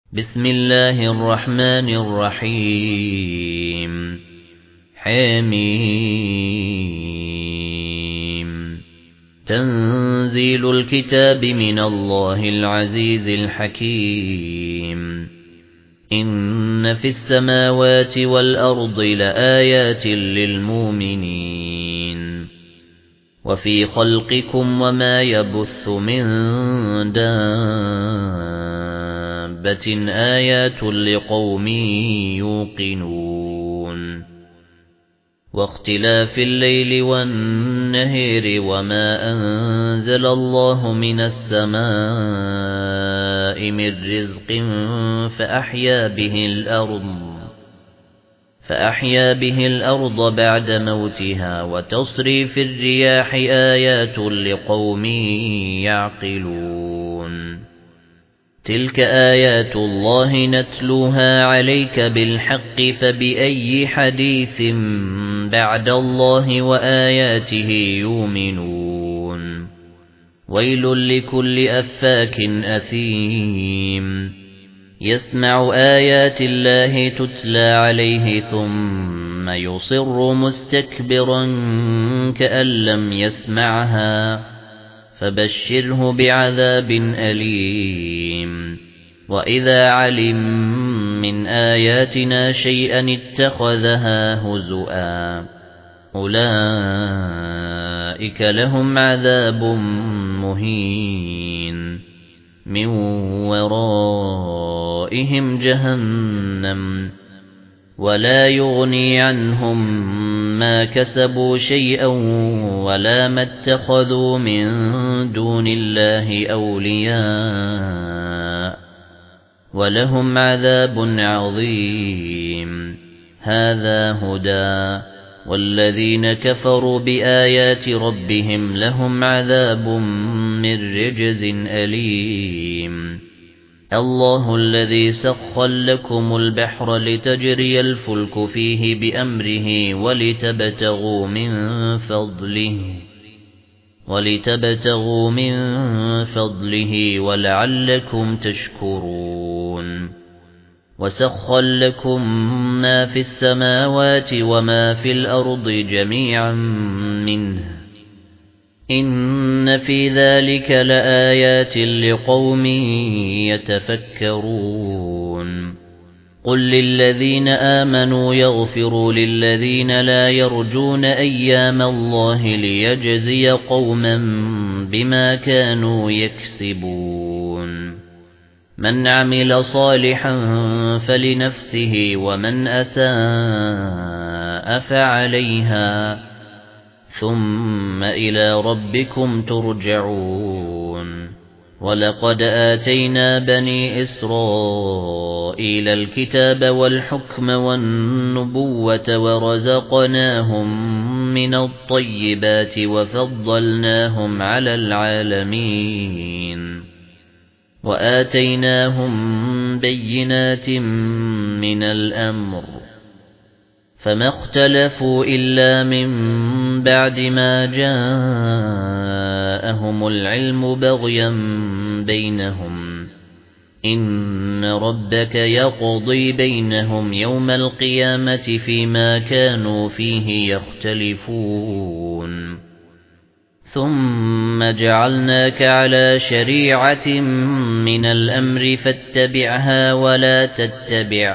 بسم الله الرحمن الرحيم حميم تنزيل الكتاب من الله العزيز الحكيم إن في السماوات والأرض لآيات للمؤمنين وفي خلقكم وما يبث من دابة آيات لقوم يوقنون واختلاف الليل والنهار وما أنزل الله من السماء من رزق فأحيا به الأرض بعد موتها وتصريف الرياح آيات لقوم يعقلون تلك آيات الله نتلوها عليك بالحق فبأي حديث بعد الله وآياته يؤمنون ويل لكل أفاك أثيم يسمع آيات الله تتلى عليه ثم يصر مستكبرا كأن لم يسمعها فبشره بعذاب أليم وإذا علم من آياتنا شيئا اتخذها هزؤا أولئك لهم عذاب مهين من ورائهم جهنم ولا يغني عنهم ما كسبوا شيئا ولا ما اتخذوا من دون الله أولياء ولهم عذاب عظيم هذا هدى والذين كفروا بآيات ربهم لهم عذاب من رجز أليم الله الذي سخر لكم البحر لتجري الفلك فيه بأمره ولتبتغوا من فضله ولعلكم تشكرون وسخر لكم ما في السماوات وما في الأرض جميعا منه إن في ذلك لآيات لقوم يتفكرون قل للذين آمنوا يغفروا للذين لا يرجون أيام الله ليجزي قوما بما كانوا يكسبون من عمل صالحا فلنفسه ومن أساء فعليها ثم إلى ربكم ترجعون ولقد آتينا بني إسرائيل الكتاب والحكم والنبوة ورزقناهم من الطيبات وفضلناهم على العالمين وآتيناهم بينات من الأمر فما اختلفوا إلا من بعد ما جاءهم العلم بغيا بينهم إن ربك يقضي بينهم يوم القيامة فيما كانوا فيه يختلفون ثم جعلناك على شريعة من الأمر فاتبعها ولا تتبع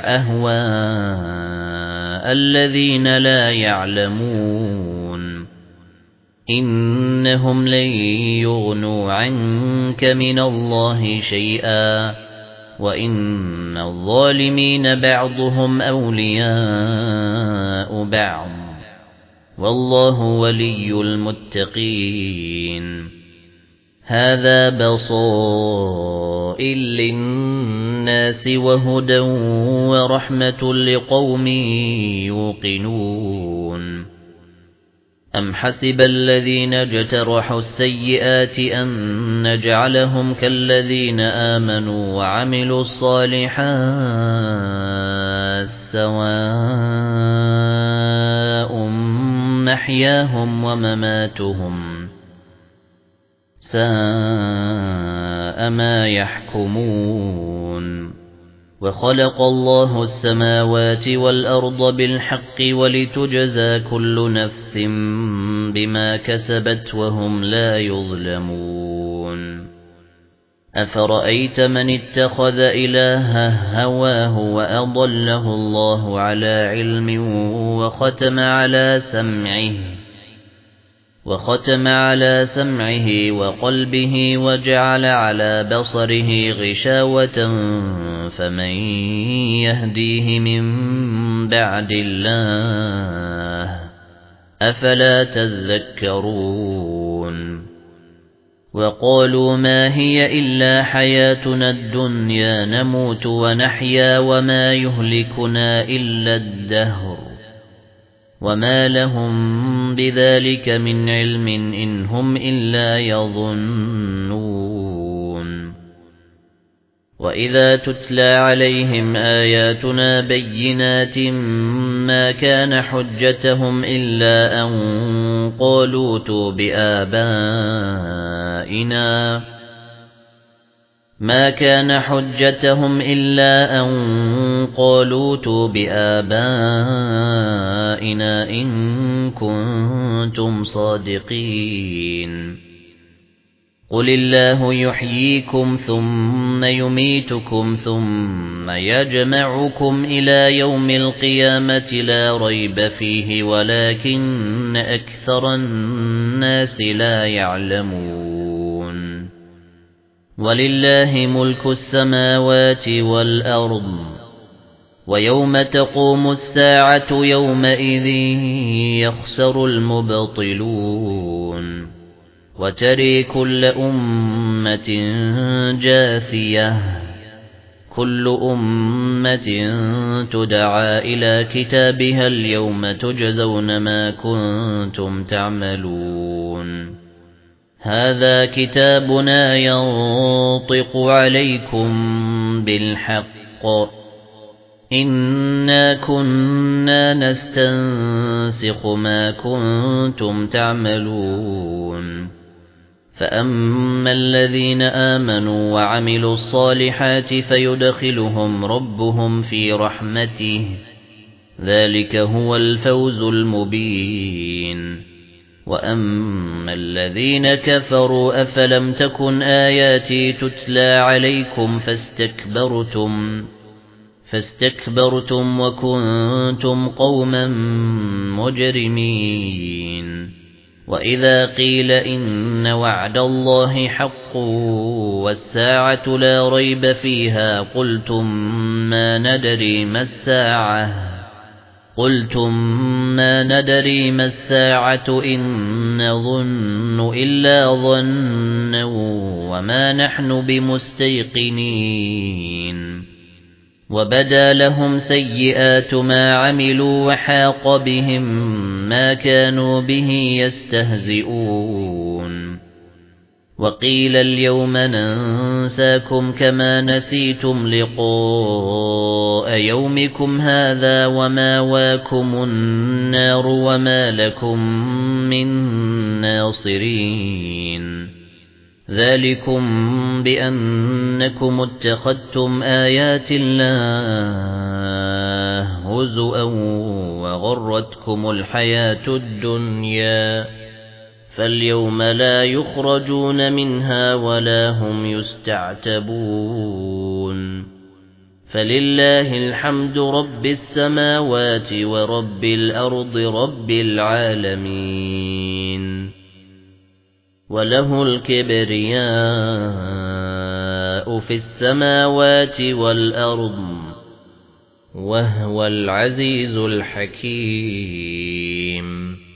أهواء الذين لا يعلمون إنهم لن يغنوا عنك من الله شيئا وإن الظالمين بعضهم أولياء بعض والله ولي المتقين هذا بصائر للناس وهدى ورحمة لقوم يوقنون أم حسب الذين اجترحوا السيئات أن نجعلهم كالذين آمنوا وعملوا الصالحات سواء محياهم ومماتهم ساء ما يحكمون وخلق الله السماوات والأرض بالحق ولتجزى كل نفس بما كسبت وهم لا يظلمون أفرأيت من اتخذ إلهه هواه وأضله الله على علم وختم على سمعه وقلبه وجعل على بصره غشاوة فمن يهديه من بعد الله أفلا تذكرون وقالوا ما هي إلا حياتنا الدنيا نموت ونحيا وما يهلكنا إلا الدهر وما لهم بذلك من علم إن هم إلا يظنون وإذا تتلى عليهم آياتنا بينات ما كان حجتهم إلا أن قالوا ائتوا بآبائنا ما كان حجتهم إلا أن قالوا ائتوا بآبائنا إن كنتم صادقين قل الله يحييكم ثم يميتكم ثم يجمعكم إلى يوم القيامة لا ريب فيه ولكن أكثر الناس لا يعلمون ولله ملك السماوات والأرض ويوم تقوم الساعة يومئذ يخسر المبطلون وترى كل أمة جاثية كل أمة تدعى إلى كتابها اليوم تجزون ما كنتم تعملون هذا كتابنا ينطق عليكم بالحق إنا كنا نستنسخ ما كنتم تعملون فأما الذين آمنوا وعملوا الصالحات فيدخلهم ربهم في رحمته ذلك هو الفوز المبين وأما الذين كفروا أفلم تكن آياتي تتلى عليكم فاستكبرتم وكنتم قوما مجرمين وإذا قيل إن وعد الله حق والساعة لا ريب فيها قلتم ما ندري ما الساعة إن نظن إلا ظنا وما نحن بمستيقنين وبدا لهم سيئات ما عملوا وحاق بهم ما كانوا به يستهزئون وقيل اليوم ننساكم كما نسيتم لقاء يومكم هذا وماواكم النار وما لكم من ناصرين ذلكم بأنكم اتخذتم آيات الله هزؤا وغرتكم الحياة الدنيا فاليوم لا يخرجون منها ولا هم يستعتبون فلله الحمد رب السماوات ورب الأرض رب العالمين وله الكبرياء في السماوات والأرض وهو العزيز الحكيم